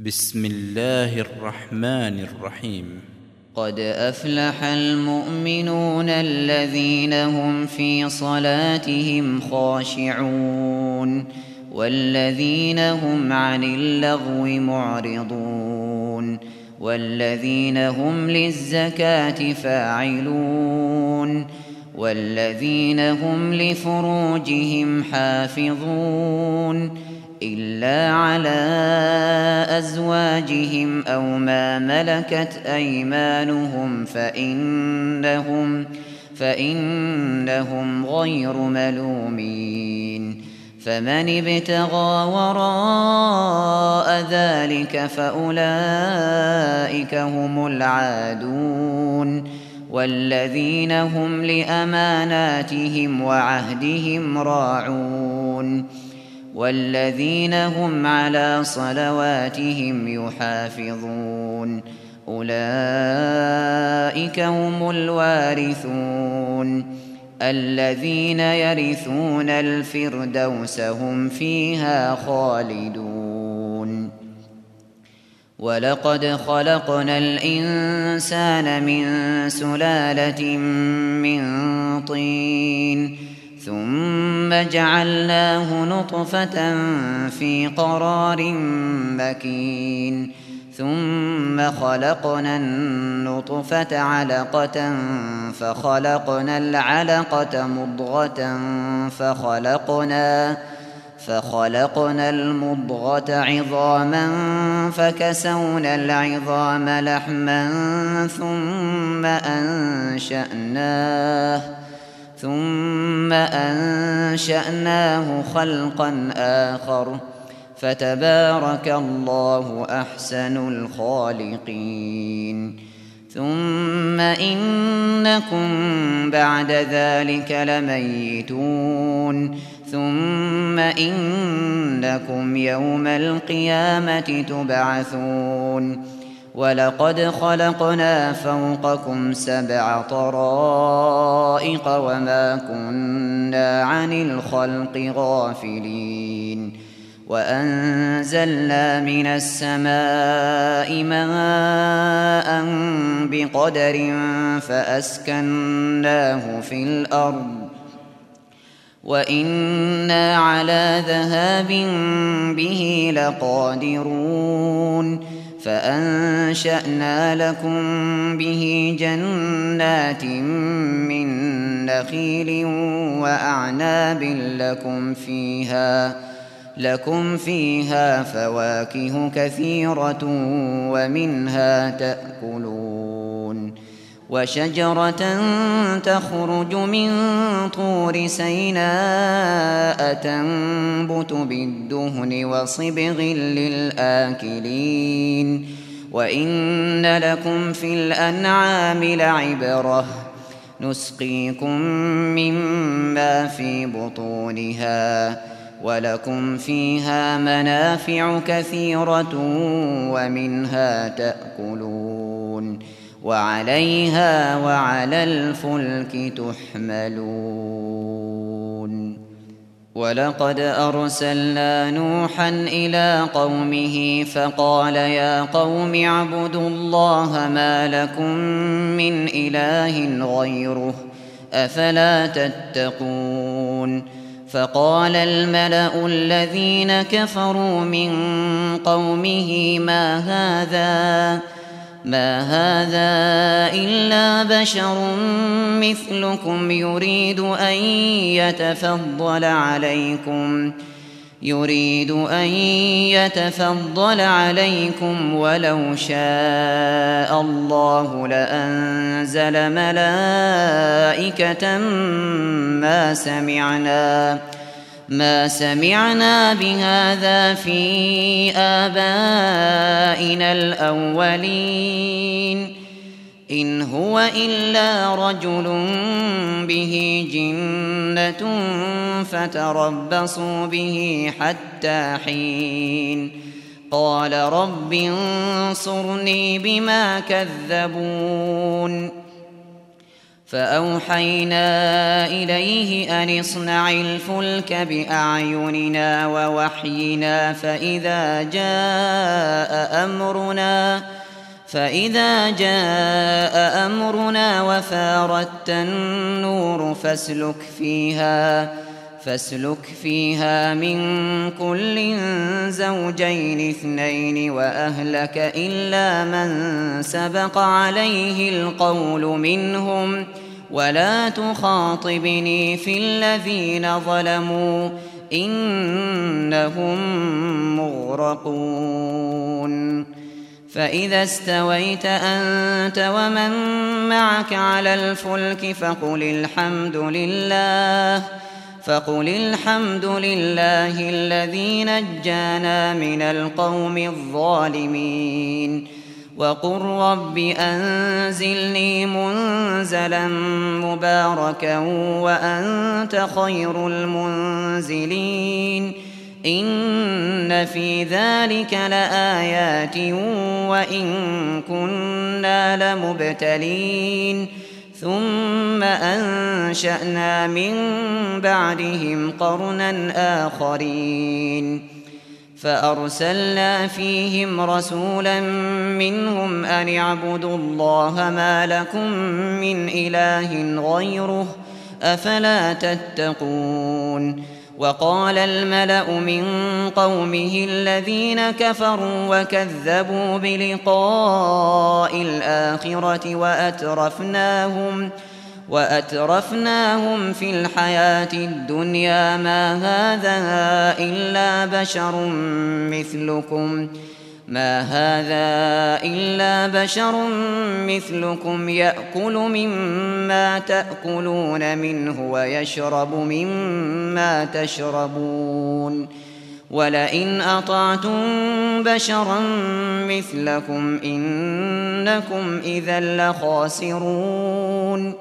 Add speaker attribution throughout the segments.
Speaker 1: بسم الله الرحمن الرحيم.
Speaker 2: قد أفلح المؤمنون الذين هم في صلاتهم خاشعون والذين هم عن اللغو معرضون والذين هم للزكاة فاعلون والذين هم لفروجهم حافظون إلا على أزواجهم أو ما ملكت أيمانهم فإنهم غير ملومين. فمن ابتغى وراء ذلك فأولئك هم العادون والذين هم لأماناتهم وعهدهم راعون والذين هم على صلواتهم يحافظون أولئك هم الوارثون الذين يرثون الفردوس هم فيها خالدون. ولقد خلقنا الإنسان من سلالة من طين ثم جعلناه نطفة في قرار مكين ثم خلقنا النطفة علقة فخلقنا العلقة مضغة فخلقنا المضغة عظاما فكسونا العظام لحما ثم أنشأناه خلقا آخر فتبارك الله أحسن الخالقين. ثم إنكم بعد ذلك لميتون ثم إنكم يوم القيامة تبعثون. ولقد خلقنا فوقكم 7 طرائق وما كنا عن الخلق غافلين. وأنزلنا من السماء ماء بقدر فأسكناه في الأرض وإنا على ذهاب به لقادرون. فأنشأنا لكم به جنات من نخيل وأعناب لكم فيها فواكه كثيرة ومنها تأكلون. وشجرة تخرج من طور سيناء تنبت بالدهن وصبغ للآكلين. وإن لكم في الأنعام لعبرة نسقيكم مما في بطونها ولكم فيها منافع كثيرة ومنها تأكلون وعليها وعلى الفلك تحملون. ولقد أرسلنا نوحا إلى قومه فقال يا قوم اعبدوا الله ما لكم من إله غيره أفلا تتقون. فقال الملأ الذين كفروا من قومه ما هذا إلا بشر مثلكم يريد أن يتفضل عليكم ولو شاء الله لأنزل ملائكة ما سمعنا بهذا في آبائنا الأولين إن هو إلا رجل به جنة فتربصوا به حتى حين. قال رب انصرني بما كذبون. فأوحينا إليه أن اصنع الفلك بأعيننا ووحينا فإذا جاء فإذا جاء أمرنا وفارت النور فاسلك فيها من كل زوجين اثنين وأهلك إلا من سبق عليه القول منهم ولا تخاطبني في الذين ظلموا إنهم مغرقون فإذا استويت أنت ومن معك على الفلك فقل الحمد لله الذي نجانا من القوم الظالمين وقل رب أنزلني منزلا مباركا وأنت خير المنزلين إن في ذلك لآيات وإن كنا لمبتلين ثم أنشأنا من بعدهم قرنا آخرين فأرسلنا فيهم رسولا منهم أن اعبدوا الله ما لكم من إله غيره أفلا تتقون وقال الملأ من قومه الذين كفروا وكذبوا بلقاء الآخرة وأترفناهم في الحياة الدنيا ما هذا إلا بشر مثلكم يأكل مما تأكلون منه ويشرب مما تشربون ولئن أطعتم بشرا مثلكم إنكم إذا لخاسرون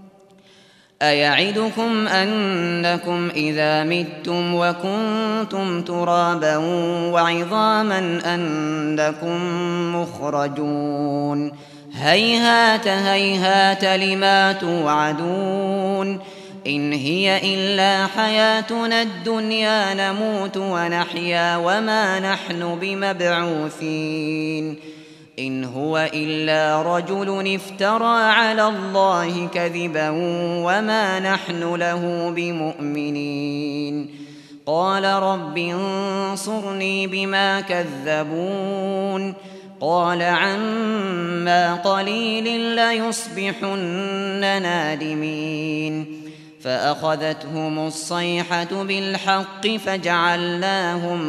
Speaker 2: أيعدكم أنكم إذا متم وكنتم ترابا وعظاما أنكم مخرجون هيهات هيهات لما توعدون إن هي إلا حياتنا الدنيا نموت ونحيا وما نحن بمبعوثين إن هو إلا رجل افترى على الله كذبا وما نحن له بمؤمنين قال رب انصرني بما كذبون قال عما قليل ليصبحن نادمين فأخذتهم الصيحة بالحق فجعلناهم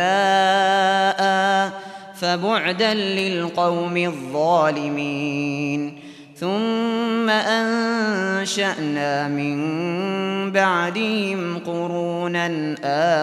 Speaker 2: غثاء فبعدا للقوم الظالمين ثم أنشأنا من بعدهم قرونا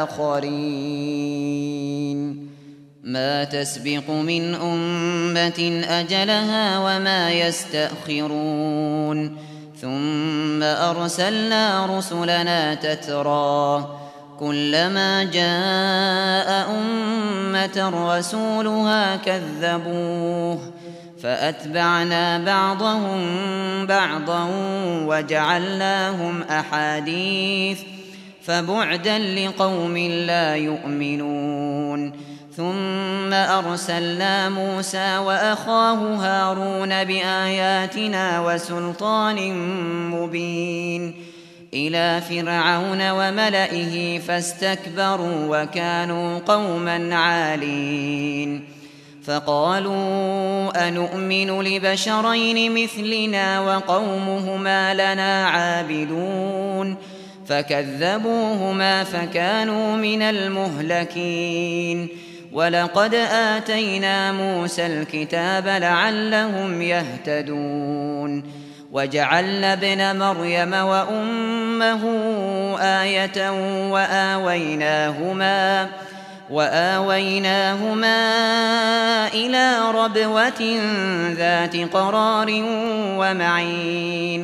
Speaker 2: آخرين ما تسبق من أمة أجلها وما يستأخرون ثم أرسلنا رسلنا تترى كلما جاء أمة رسولها كذبوه فأتبعنا بعضهم بعضا وجعلناهم أحاديث فبعدا لقوم لا يؤمنون ثم أرسلنا موسى وأخاه هارون بآياتنا وسلطان مبين إلى فرعون وملئه فاستكبروا وكانوا قوما عالين فقالوا أنؤمن لبشرين مثلنا وقومهما لنا عابدون فكذبوهما فكانوا من المهلكين ولقد آتينا موسى الكتاب لعلهم يهتدون وجعلنا ابن مريم وأمه آية وآويناهما إلى ربوة ذات قرار ومعين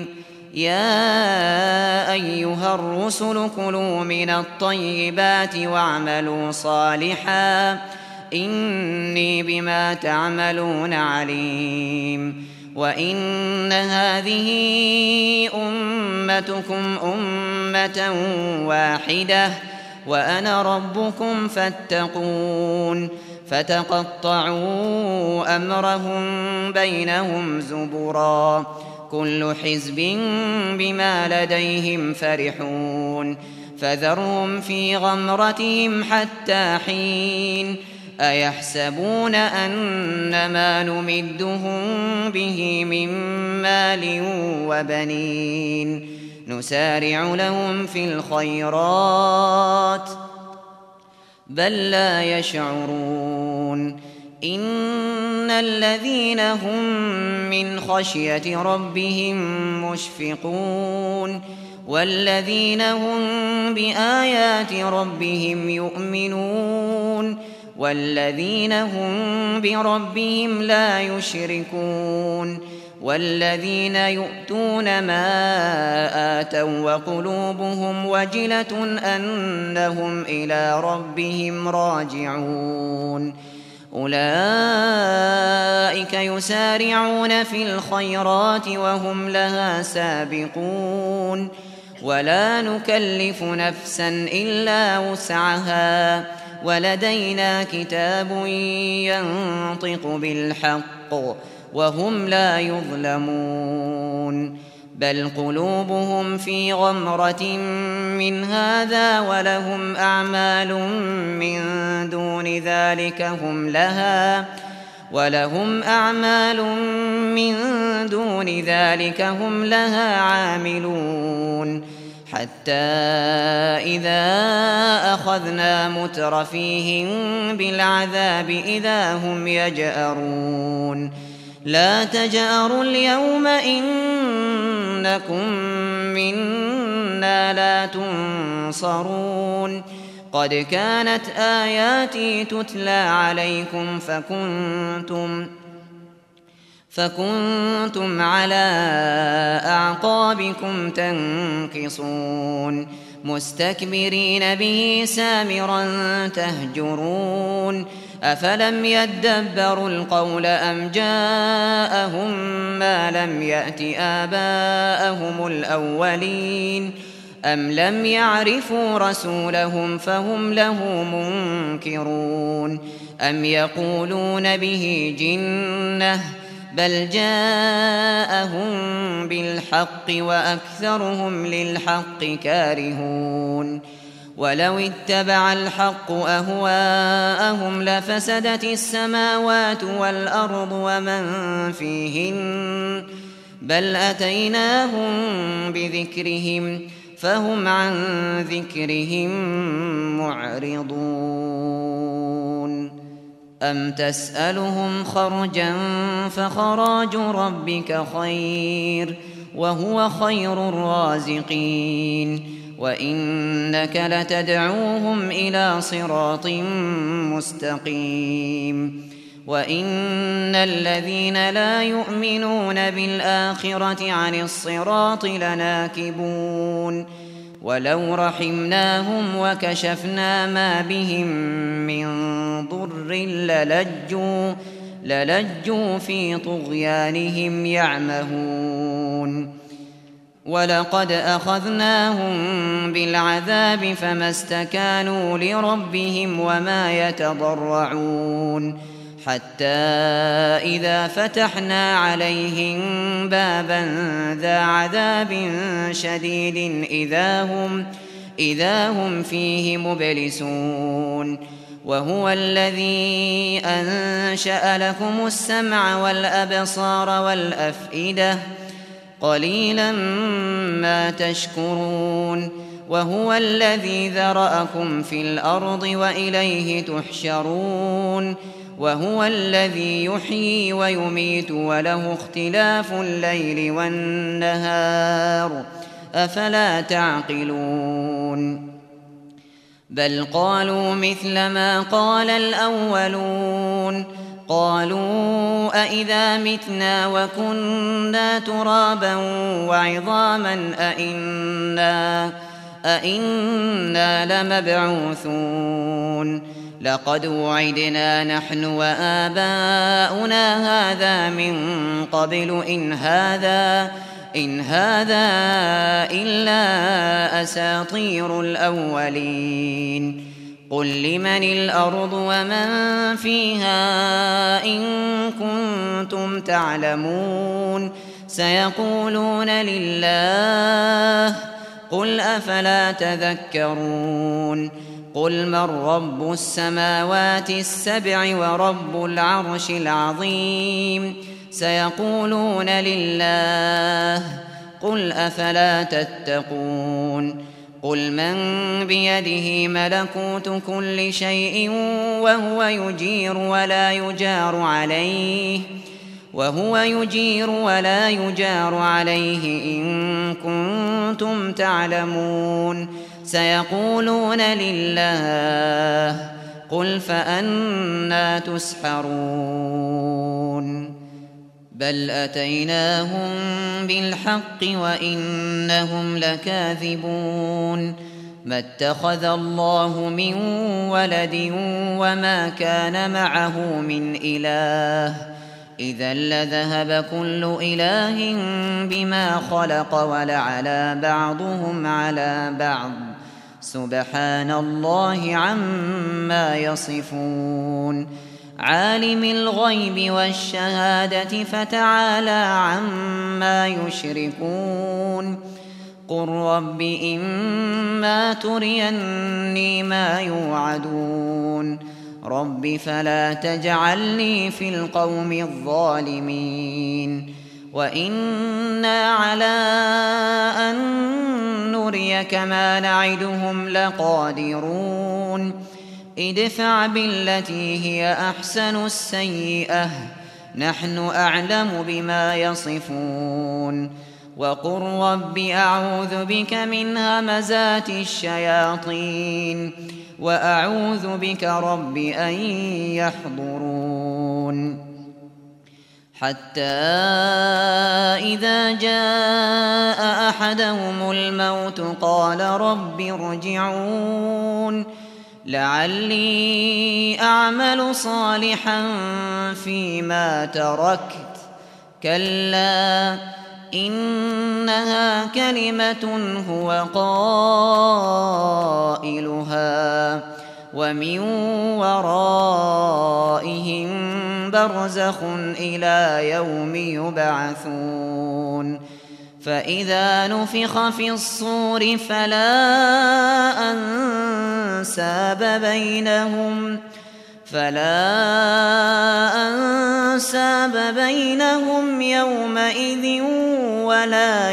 Speaker 2: يا أيها الرسل كلوا من الطيبات واعملوا صالحا إني بما تعملون عليم وإن هذه أمتكم أمة واحدة وأنا ربكم فاتقون فتقطعوا أمرهم بينهم زبرا كل حزب بما لديهم فرحون فذرهم في غمرتهم حتى حين أيحسبون أن ما نمدهم به من مال وبنين نسارع لهم في الخيرات بل لا يشعرون إن الذين هم من خشية ربهم مشفقون والذين هم بآيات ربهم يؤمنون والذين هم بربهم لا يشركون والذين يؤتون ما آتوا وقلوبهم وجلة أنهم إلى ربهم راجعون أولئك يسارعون في الخيرات وهم لها سابقون ولا نكلف نفسا إلا وسعها ولدينا كتاب ينطق بالحق وهم لا يظلمون بل قلوبهم في غمرة من هذا ولهم أعمال من دون ذلك هم لها عاملون حتى إذا أخذنا مترفيهم بالعذاب إذا هم يجأرون لا تجأروا اليوم إنكم منا لا تنصرون قد كانت آياتي تتلى عليكم فكنتم على أعقابكم تنكصون مستكبرين به سامرا تهجرون أفلم يدبروا القول أم جاءهم ما لم يأت آباءهم الأولين أم لم يعرفوا رسولهم فهم له منكرون أم يقولون به جنة بل جاءهم بالحق وأكثرهم للحق كارهون ولو اتبع الحق أهواءهم لفسدت السماوات والأرض ومن فيهن بل أتيناهم بذكرهم فهم عن ذكرهم معرضون أم تسألهم خرجا فخراج ربك خير وهو خير الرازقين وإنك لتدعوهم إلى صراط مستقيم وإن الذين لا يؤمنون بالآخرة عن الصراط لناكبون ولو رحمناهم وكشفنا ما بهم من ضر للجوا في طغيانهم يعمهون ولقد أخذناهم بالعذاب فما استكانوا لربهم وما يتضرعون حتى إذا فتحنا عليهم بابا ذا عذاب شديد إذا هم فيه مبلسون وهو الذي أنشأ لكم السمع والأبصار والأفئدة قليلا ما تشكرون وهو الذي ذرأكم في الأرض وإليه تحشرون وهو الذي يحيي ويميت وله اختلاف الليل والنهار أفلا تعقلون بل قالوا مثل ما قال الأولون قالوا أإذا متنا وكنا ترابا وعظاما أإنا لمبعوثون لقد وعدنا نحن وآباؤنا هذا من قبل إن هذا إلا أساطير الأولين قل لمن الأرض ومن فيها إن كنتم تعلمون سيقولون لله قل أفلا تذكرون قل من رب السماوات السبع ورب العرش العظيم سيقولون لله قل أفلا تتقون قل من بيده ملكوت كل شيء وهو يجير ولا يجار عليه إن كنتم تعلمون سيقولون لله قل فأنى تسحرون بل أتيناهم بالحق وإنهم لكاذبون ما اتخذ الله من ولد وما كان معه من إله إذا لذهب كل إله بما خلق ولعلى بعضهم على بعض سبحان الله عما يصفون عالم الغيب والشهادة فتعالى عما يشركون قل رب إما تريني ما يوعدون رب فلا تجعلني في القوم الظالمين وإنا على أن نريك ما نعدهم لقادرون ادفع بالتي هي أحسن السيئة نحن أعلم بما يصفون وقل رب أعوذ بك من همزات الشياطين وأعوذ بك رب أن يحضرون حتى إذا جاء أحدهم الموت قال رب ارجعون لعلي أعمل صالحا فيما تركت كلا إنها كلمة هو قائلها ومن ورائهم برزخ إلى يوم يبعثون فإذا نفخ في الصور فلا أنساب بينهم يومئذ ولا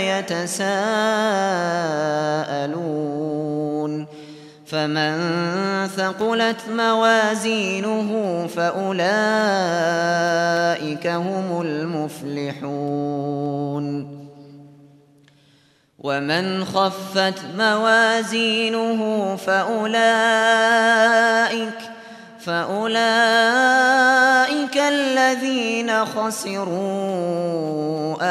Speaker 2: يتساءلون فمن ثقلت موازينه فأولئك هم المفلحون ومن خفت موازينه فأولئك الذين خسروا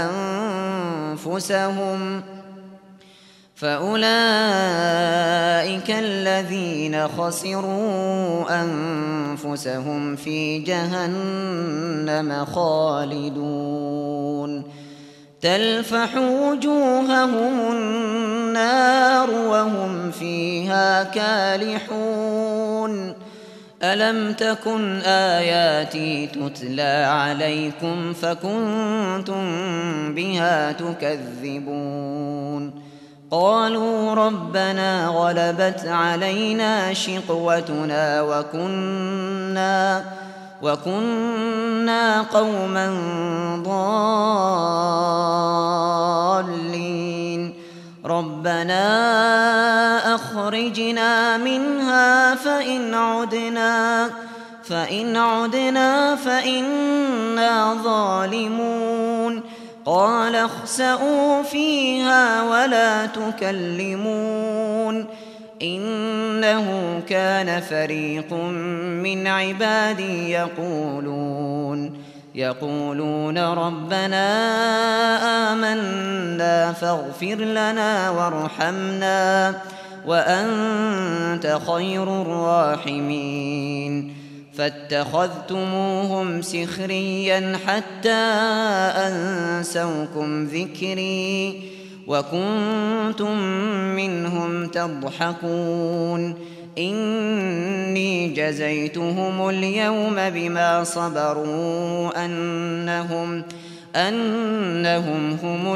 Speaker 2: أنفسهم في جهنم خالدون تلفح وجوههم النار وهم فيها كالحون ألم تكن آياتي تتلى عليكم فكنتم بها تكذبون قالوا ربنا غلبت علينا شقوتنا وكنا قوما ضالين ربنا أخرجنا منها فإن عدنا فإنا ظالمون قال اخسئوا فيها ولا تكلمون إنه كان فريق من عبادي يقولون ربنا آمنا فاغفر لنا وارحمنا وأنت خير الراحمين فاتخذتموهم سخريا حتى أنسوكم ذكري وكنتم منهم تضحكون إني جزيتهم اليوم بما صبروا أنهم هم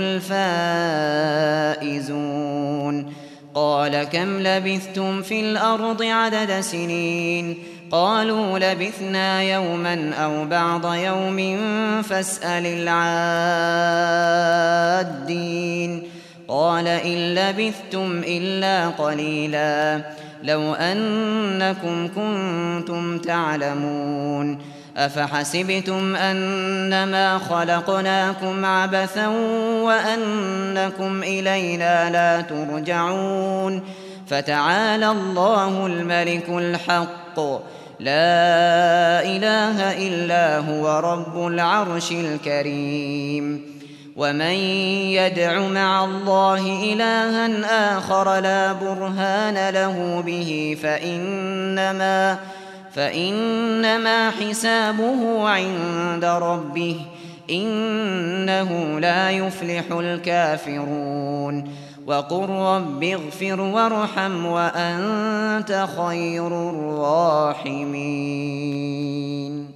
Speaker 2: الفائزون. قال كم لبثتم في الأرض عدد سنين؟ قالوا لبثنا يوما أو بعض يوم فاسأل العادين. قال إن لبثتم إلا قليلا لو أنكم كنتم تعلمون. أفحسبتم أنما خلقناكم عبثا وأنكم إلينا لا ترجعون. فتعالى الله الملك الحق لا إله إلا هو رب العرش الكريم. ومن يدع مع الله إلها آخر لا برهان له به فإنما حسابه عند ربه إنه لا يفلح الكافرون. وقل رب اغفر وارحم وأنت خير الراحمين.